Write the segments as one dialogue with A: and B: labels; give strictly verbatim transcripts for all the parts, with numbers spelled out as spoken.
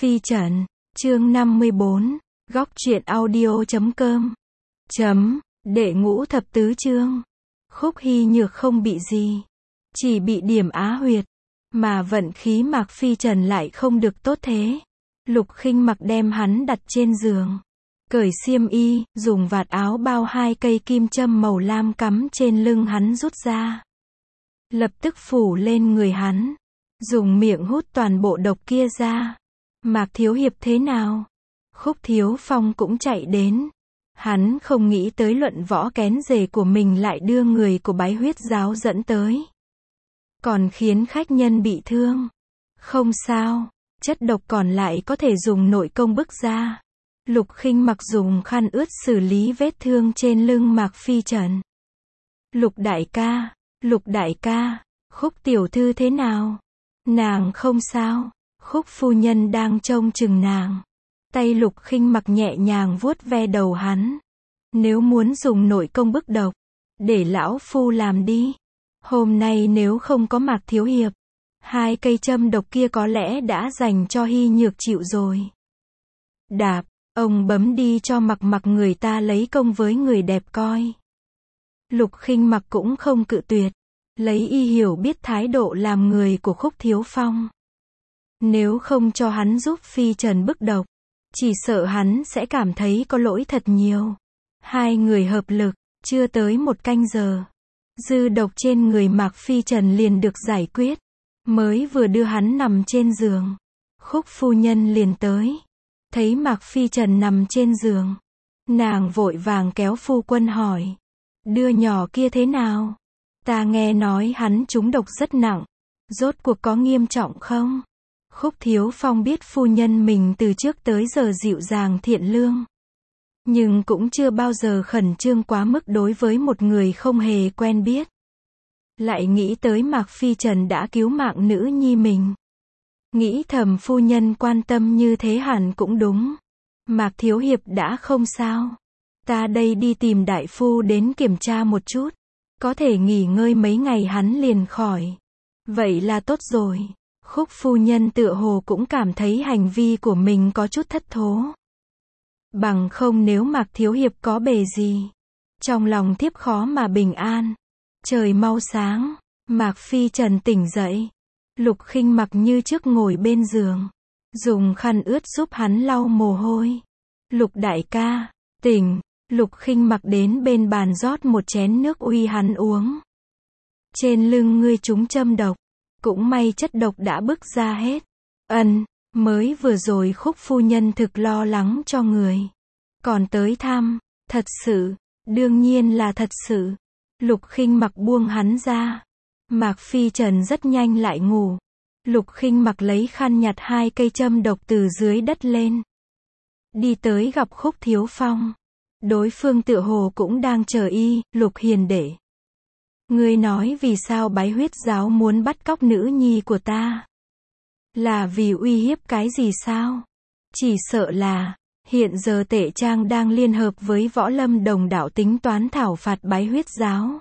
A: Phi Trần, chương năm mươi bốn, góc truyện audio chấm com. Chấm, đệ ngũ thập tứ chương. Khúc Hy Nhược không bị gì, chỉ bị điểm á huyệt, mà vận khí Mạc Phi Trần lại không được tốt thế. Lục Khinh Mặc đem hắn đặt trên giường, cởi xiêm y, dùng vạt áo bao hai cây kim châm màu lam cắm trên lưng hắn rút ra, lập tức phủ lên người hắn, dùng miệng hút toàn bộ độc kia ra. Mạc Thiếu Hiệp thế nào? Khúc Thiếu Phong cũng chạy đến. Hắn không nghĩ tới luận võ kén rể của mình lại đưa người của Bái Huyết Giáo dẫn tới, còn khiến khách nhân bị thương. Không sao, chất độc còn lại có thể dùng nội công bức ra. Lục Khinh Mặc dùng khăn ướt xử lý vết thương trên lưng Mạc Phi Trần. Lục đại ca, Lục đại ca, Khúc tiểu thư thế nào? Nàng không sao. Khúc phu nhân đang trông chừng nàng. Tay Lục Khinh Mặc nhẹ nhàng vuốt ve đầu hắn. Nếu muốn dùng nội công bức độc, để lão phu làm đi. Hôm nay nếu không có Mạc Thiếu Hiệp, hai cây châm độc kia có lẽ đã dành cho Hy Nhược chịu rồi. Đạp, ông bấm đi cho Mặc Mặc người ta lấy công với người đẹp coi. Lục Khinh Mặc cũng không cự tuyệt, lấy y hiểu biết thái độ làm người của Khúc Thiếu Phong. Nếu không cho hắn giúp Phi Trần bức độc, chỉ sợ hắn sẽ cảm thấy có lỗi thật nhiều. Hai người hợp lực, chưa tới một canh giờ, dư độc trên người Mạc Phi Trần liền được giải quyết. Mới vừa đưa hắn nằm trên giường, Khúc phu nhân liền tới. Thấy Mạc Phi Trần nằm trên giường, nàng vội vàng kéo phu quân hỏi: Đưa nhỏ kia thế nào? Ta nghe nói hắn trúng độc rất nặng, rốt cuộc có nghiêm trọng không? Khúc Thiếu Phong biết phu nhân mình từ trước tới giờ dịu dàng thiện lương, nhưng cũng chưa bao giờ khẩn trương quá mức đối với một người không hề quen biết. Lại nghĩ tới Mạc Phi Trần đã cứu mạng nữ nhi mình, nghĩ thầm phu nhân quan tâm như thế hẳn cũng đúng. Mạc Thiếu Hiệp đã không sao, ta đây đi tìm đại phu đến kiểm tra một chút, có thể nghỉ ngơi mấy ngày hắn liền khỏi. Vậy là tốt rồi. Khúc phu nhân tựa hồ cũng cảm thấy hành vi của mình có chút thất thố. Bằng không nếu Mạc Thiếu Hiệp có bề gì, trong lòng thiếp khó mà bình an. Trời mau sáng, Mạc Phi Trần tỉnh dậy. Lục Khinh Mặc như trước ngồi bên giường, dùng khăn ướt giúp hắn lau mồ hôi. Lục đại ca, tỉnh. Lục Khinh Mặc đến bên bàn rót một chén nước uy hắn uống. Trên lưng ngươi trúng châm độc, cũng may chất độc đã bức ra hết. Ân, mới vừa rồi Khúc phu nhân thực lo lắng cho người, còn tới thăm. Thật sự, đương nhiên là thật sự. Lục Khinh Mặc buông hắn ra. Mạc Phi Trần rất nhanh lại ngủ. Lục Khinh Mặc lấy khăn nhặt hai cây châm độc từ dưới đất lên, đi tới gặp Khúc Thiếu Phong. Đối phương tựa hồ cũng đang chờ y. Lục hiền đệ, ngươi nói vì sao Bái Huyết Giáo muốn bắt cóc nữ nhi của ta? Là vì uy hiếp cái gì sao? Chỉ sợ là, hiện giờ Tệ Trang đang liên hợp với Võ Lâm Đồng đạo tính toán thảo phạt Bái Huyết Giáo.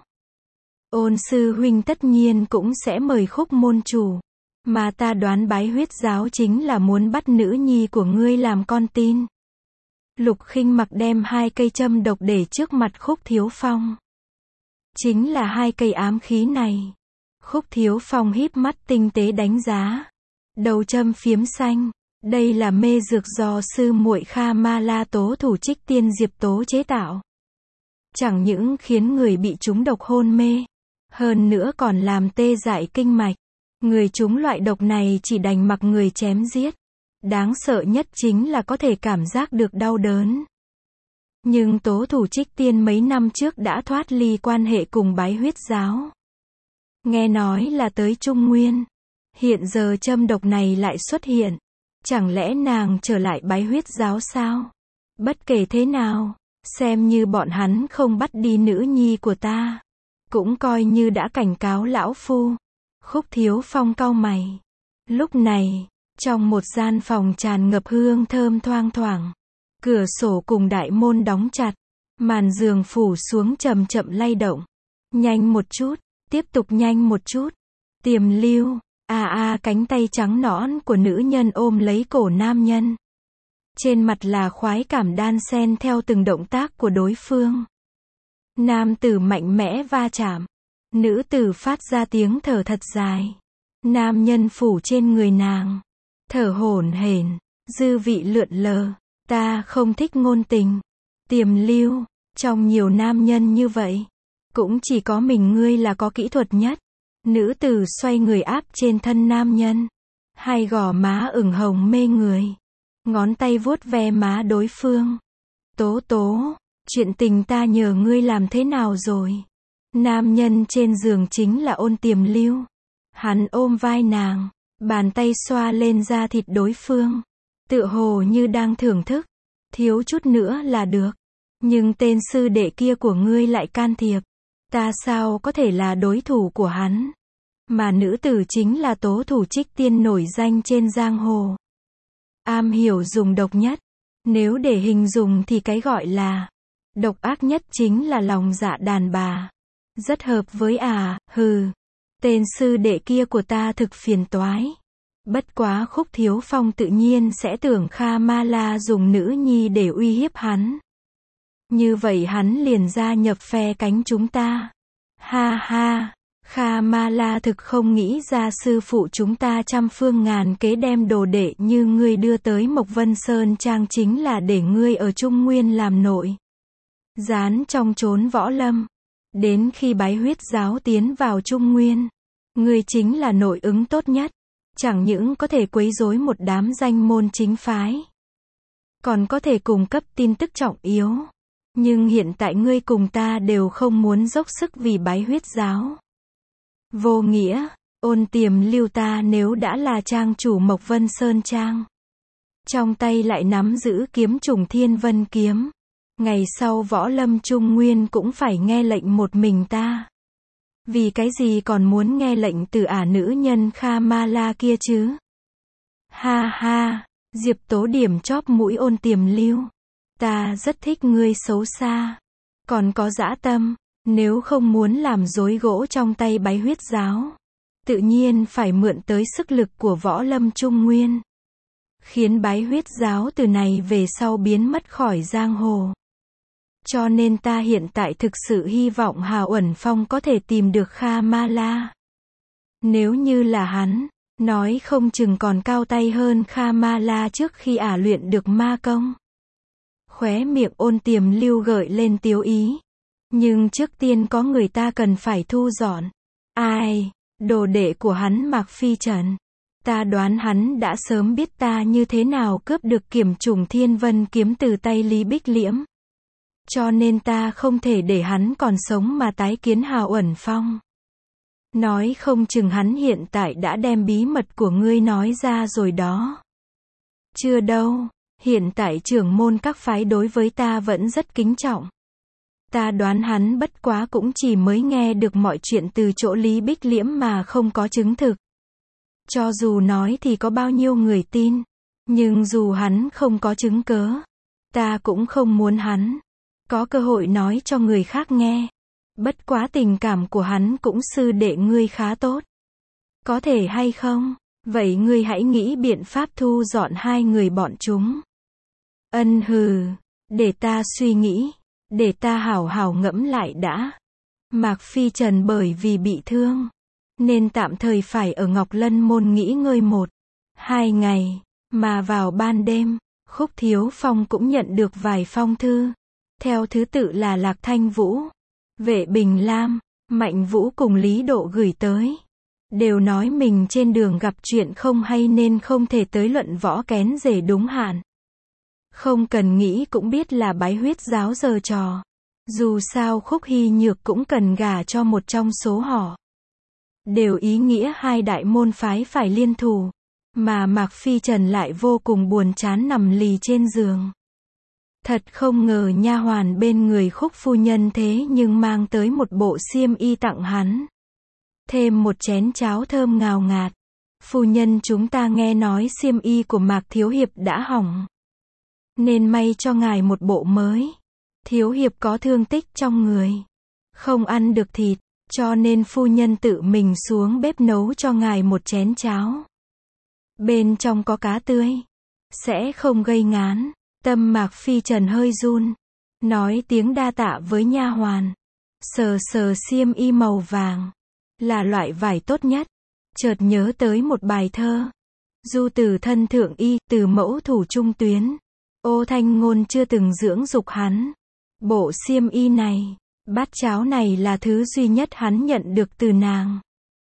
A: Ôn sư huynh tất nhiên cũng sẽ mời Khúc môn chủ, mà ta đoán Bái Huyết Giáo chính là muốn bắt nữ nhi của ngươi làm con tin. Lục Khinh Mặc đem hai cây châm độc để trước mặt Khúc Thiếu Phong. Chính là hai cây ám khí này. Khúc Thiếu Phong híp mắt tinh tế đánh giá. Đầu châm phiếm xanh, đây là mê dược do sư muội Kha Ma La Tố thủ Trích Tiên Diệp Tố chế tạo. Chẳng những khiến người bị trúng độc hôn mê, hơn nữa còn làm tê dại kinh mạch. Người trúng loại độc này chỉ đành mặc người chém giết. Đáng sợ nhất chính là có thể cảm giác được đau đớn. Nhưng Tố thủ Trích Tiên mấy năm trước đã thoát ly quan hệ cùng Bái Huyết Giáo. Nghe nói là tới Trung Nguyên. Hiện giờ châm độc này lại xuất hiện. Chẳng lẽ nàng trở lại Bái Huyết Giáo sao? Bất kể thế nào, xem như bọn hắn không bắt đi nữ nhi của ta, cũng coi như đã cảnh cáo lão phu. Khúc Thiếu Phong cau mày. Lúc này, trong một gian phòng tràn ngập hương thơm thoang thoảng, cửa sổ cùng đại môn đóng chặt, màn giường phủ xuống chậm chậm lay động. Nhanh một chút, tiếp tục nhanh một chút. Tiềm Lưu, À à, cánh tay trắng nõn của nữ nhân ôm lấy cổ nam nhân. Trên mặt là khoái cảm đan xen theo từng động tác của đối phương. Nam tử mạnh mẽ va chạm. Nữ tử phát ra tiếng thở thật dài. Nam nhân phủ trên người nàng. Thở hổn hển, dư vị lượn lờ. Ta không thích ngôn tình. Tiềm lưu, trong nhiều nam nhân như vậy, cũng chỉ có mình ngươi là có kỹ thuật nhất. Nữ tử xoay người áp trên thân nam nhân. Hai gò má ửng hồng mê người. Ngón tay vuốt ve má đối phương. Tố tố, chuyện tình ta nhờ ngươi làm thế nào rồi? Nam nhân trên giường chính là Ôn Tiềm Lưu. Hắn ôm vai nàng, bàn tay xoa lên da thịt đối phương. Tựa hồ như đang thưởng thức. Thiếu chút nữa là được. Nhưng tên sư đệ kia của ngươi lại can thiệp. Ta sao có thể là đối thủ của hắn? Mà nữ tử chính là tố thủ Trích Tiên nổi danh trên giang hồ. Am hiểu dùng độc nhất. Nếu để hình dung thì cái gọi là độc ác nhất chính là lòng dạ đàn bà. Rất hợp với à, hừ. Tên sư đệ kia của ta thực phiền toái. Bất quá Khúc Thiếu Phong tự nhiên sẽ tưởng Kha Ma La dùng nữ nhi để uy hiếp hắn. Như vậy hắn liền gia nhập phe cánh chúng ta. Ha ha, Kha Ma La thực không nghĩ ra sư phụ chúng ta trăm phương ngàn kế đem đồ đệ như ngươi đưa tới Mộc Vân Sơn Trang chính là để ngươi ở Trung Nguyên làm nội gián trong chốn võ lâm. Đến khi Bái Huyết giáo tiến vào Trung Nguyên, ngươi chính là nội ứng tốt nhất. Chẳng những có thể quấy rối một đám danh môn chính phái, còn có thể cung cấp tin tức trọng yếu. Nhưng hiện tại ngươi cùng ta đều không muốn dốc sức vì Bái Huyết giáo. Vô nghĩa, Ôn Tiềm Lưu ta nếu đã là trang chủ Mộc Vân Sơn Trang, trong tay lại nắm giữ kiếm trùng Thiên Vân kiếm, ngày sau võ lâm Trung Nguyên cũng phải nghe lệnh một mình ta. Vì cái gì còn muốn nghe lệnh từ ả nữ nhân Kha Ma La kia chứ? Ha ha, Diệp Tố điểm chóp mũi Ôn Tiềm Lưu. Ta rất thích ngươi xấu xa, còn có dã tâm. Nếu không muốn làm rối gỗ trong tay Bái Huyết giáo, tự nhiên phải mượn tới sức lực của võ lâm Trung Nguyên, khiến Bái Huyết giáo từ này về sau biến mất khỏi giang hồ. Cho nên ta hiện tại thực sự hy vọng Hào Uẩn Phong có thể tìm được Kha Ma La. Nếu như là hắn, nói không chừng còn cao tay hơn Kha Ma La trước khi ả luyện được ma công. Khóe miệng Ôn Tiềm Lưu gợi lên tiếu ý. Nhưng trước tiên có người ta cần phải thu dọn. Ai? Đồ đệ của hắn Mạc Phi Trần. Ta đoán hắn đã sớm biết ta như thế nào cướp được Kiểm Trùng Thiên Vân kiếm từ tay Lý Bích Liễm. Cho nên ta không thể để hắn còn sống mà tái kiến Hào Uẩn Phong. Nói không chừng hắn hiện tại đã đem bí mật của ngươi nói ra rồi đó. Chưa đâu, hiện tại trưởng môn các phái đối với ta vẫn rất kính trọng. Ta đoán hắn bất quá cũng chỉ mới nghe được mọi chuyện từ chỗ Lý Bích Liễm mà không có chứng thực. Cho dù nói thì có bao nhiêu người tin, nhưng dù hắn không có chứng cớ, ta cũng không muốn hắn có cơ hội nói cho người khác nghe. Bất quá tình cảm của hắn cũng sư đệ ngươi khá tốt. Có thể hay không? Vậy ngươi hãy nghĩ biện pháp thu dọn hai người bọn chúng. Ân hừ, để ta suy nghĩ. Để ta hảo hảo ngẫm lại đã. Mạc Phi Trần bởi vì bị thương, nên tạm thời phải ở Ngọc Lân Môn nghỉ ngơi một, hai ngày. Mà vào ban đêm, Khúc Thiếu Phong cũng nhận được vài phong thư. Theo thứ tự là Lạc Thanh Vũ, Vệ Bình Lam, Mạnh Vũ cùng Lý Độ gửi tới. Đều nói mình trên đường gặp chuyện không hay nên không thể tới luận võ kén rể đúng hạn. Không cần nghĩ cũng biết là Bái Huyết giáo giở trò. Dù sao Khúc Hy Nhược cũng cần gả cho một trong số họ. Đều ý nghĩa hai đại môn phái phải liên thủ. Mà Mạc Phi Trần lại vô cùng buồn chán nằm lì trên giường. Thật không ngờ nha hoàn bên người Khúc phu nhân thế nhưng mang tới một bộ xiêm y tặng hắn. Thêm một chén cháo thơm ngào ngạt. Phu nhân chúng ta nghe nói xiêm y của Mạc Thiếu Hiệp đã hỏng, nên may cho ngài một bộ mới. Thiếu Hiệp có thương tích trong người, không ăn được thịt, cho nên phu nhân tự mình xuống bếp nấu cho ngài một chén cháo. Bên trong có cá tươi, sẽ không gây ngán. Tâm Mạc Phi Trần hơi run, nói tiếng đa tạ với nha hoàn, sờ sờ xiêm y màu vàng, là loại vải tốt nhất. Chợt nhớ tới một bài thơ, du từ thân thượng y, từ mẫu thủ trung tuyến. Ô Thanh Ngôn chưa từng dưỡng dục hắn. Bộ xiêm y này, bát cháo này là thứ duy nhất hắn nhận được từ nàng.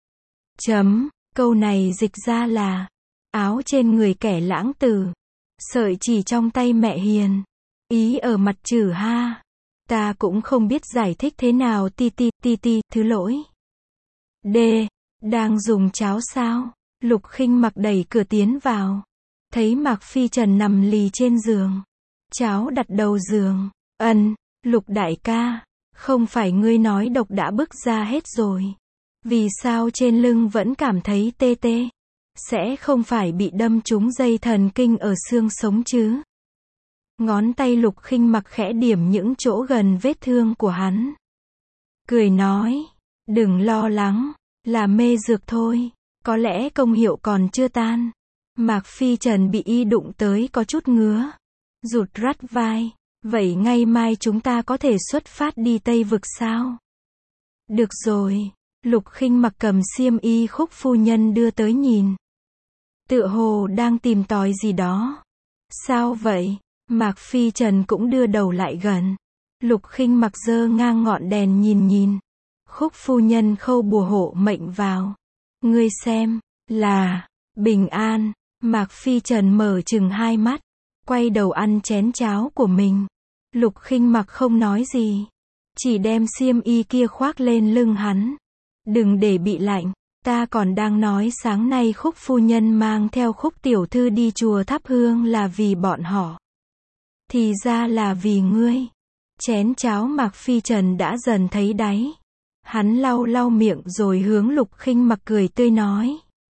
A: Chấm, câu này dịch ra là, áo trên người kẻ lãng tử, sợi chỉ trong tay mẹ hiền. Ý ở mặt chữ ha. Ta cũng không biết giải thích thế nào ti ti ti ti, thứ lỗi. D. Đang dùng cháo sao? Lục Khinh Mặc đẩy cửa tiến vào. Thấy Mạc Phi Trần nằm lì trên giường. Cháo đặt đầu giường. Ân, Lục đại ca, không phải ngươi nói độc đã bức ra hết rồi. Vì sao trên lưng vẫn cảm thấy tê tê? Sẽ không phải bị đâm trúng dây thần kinh ở xương sống chứ? Ngón tay Lục Khinh Mặc khẽ điểm những chỗ gần vết thương của hắn. Cười nói, đừng lo lắng, là mê dược thôi, có lẽ công hiệu còn chưa tan. Mạc Phi Trần bị y đụng tới có chút ngứa, rụt rắt vai. Vậy ngày mai chúng ta có thể xuất phát đi Tây Vực sao? Được rồi. Lục Khinh Mặc cầm xiêm y Khúc phu nhân đưa tới nhìn. Tựa hồ đang tìm tòi gì đó. Sao vậy? Mạc Phi Trần cũng đưa đầu lại gần. Lục Khinh Mặc giơ ngang ngọn đèn nhìn nhìn. Khúc phu nhân khâu bùa hộ mệnh vào. Ngươi xem, là, bình an. Mạc Phi Trần mở chừng hai mắt, quay đầu ăn chén cháo của mình. Lục Khinh Mặc không nói gì, chỉ đem xiêm y kia khoác lên lưng hắn. Đừng để bị lạnh, ta còn đang nói sáng nay Khúc phu nhân mang theo Khúc tiểu thư đi chùa thắp hương là vì bọn họ. Thì ra là vì ngươi. Chén cháo Mạc Phi Trần đã dần thấy đáy. Hắn lau lau miệng rồi hướng Lục Khinh Mặc cười tươi nói.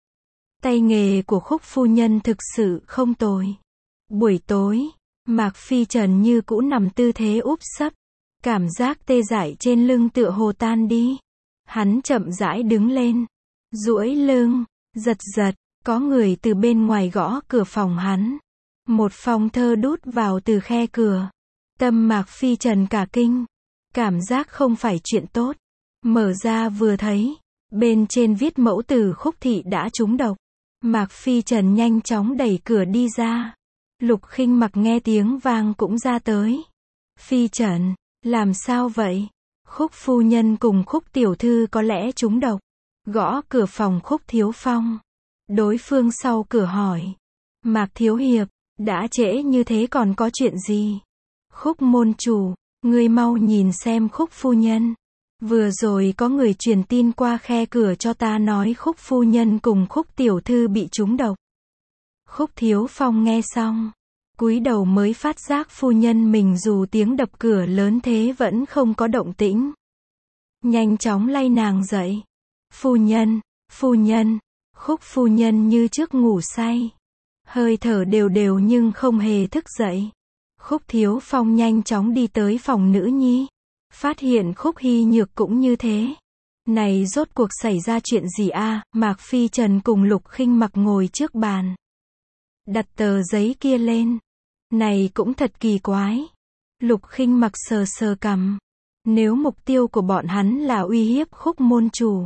A: Tay nghề của Khúc phu nhân thực sự không tồi. Buổi tối, Mạc Phi Trần như cũ nằm tư thế úp sấp. Cảm giác tê dại trên lưng tựa hồ tan đi. Hắn chậm rãi đứng lên, duỗi lưng, giật giật, có người từ bên ngoài gõ cửa phòng hắn. Một phong thơ đút vào từ khe cửa. Tâm Mạc Phi Trần cả kinh, cảm giác không phải chuyện tốt. Mở ra vừa thấy, bên trên viết mẫu tử Khúc thị đã trúng độc. Mạc Phi Trần nhanh chóng đẩy cửa đi ra. Lục Khinh Mặc nghe tiếng vang cũng ra tới. Phi Trần, làm sao vậy? Khúc phu nhân cùng Khúc tiểu thư có lẽ trúng độc. Gõ cửa phòng Khúc Thiếu Phong. Đối phương sau cửa hỏi. Mạc thiếu hiệp, đã trễ như thế còn có chuyện gì? Khúc môn chủ, ngươi mau nhìn xem Khúc phu nhân. Vừa rồi có người truyền tin qua khe cửa cho ta nói Khúc phu nhân cùng Khúc tiểu thư bị trúng độc. Khúc Thiếu Phong nghe xong, cúi đầu mới phát giác phu nhân mình dù tiếng đập cửa lớn thế vẫn không có động tĩnh. Nhanh chóng lay nàng dậy. Phu nhân, phu nhân. Khúc phu nhân như trước ngủ say, hơi thở đều đều nhưng không hề thức dậy. Khúc Thiếu Phong nhanh chóng đi tới phòng nữ nhi, phát hiện Khúc Hy Nhược cũng như thế. Này rốt cuộc xảy ra chuyện gì a? Mạc Phi Trần cùng Lục Khinh Mặc ngồi trước bàn, đặt tờ giấy kia lên. Này cũng thật kỳ quái. Lục Khinh Mặc sờ sờ cằm. Nếu mục tiêu của bọn hắn là uy hiếp Khúc môn chủ,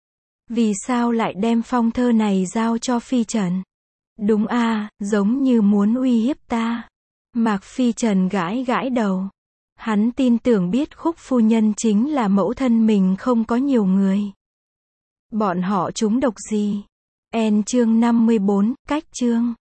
A: vì sao lại đem phong thơ này giao cho Phi Trần? Đúng a, à, giống như muốn uy hiếp ta. Mạc Phi Trần gãi gãi đầu. Hắn tin tưởng biết Khúc phu nhân chính là mẫu thân mình không có nhiều người. Bọn họ trúng độc gì? En chương năm mươi bốn, cách chương.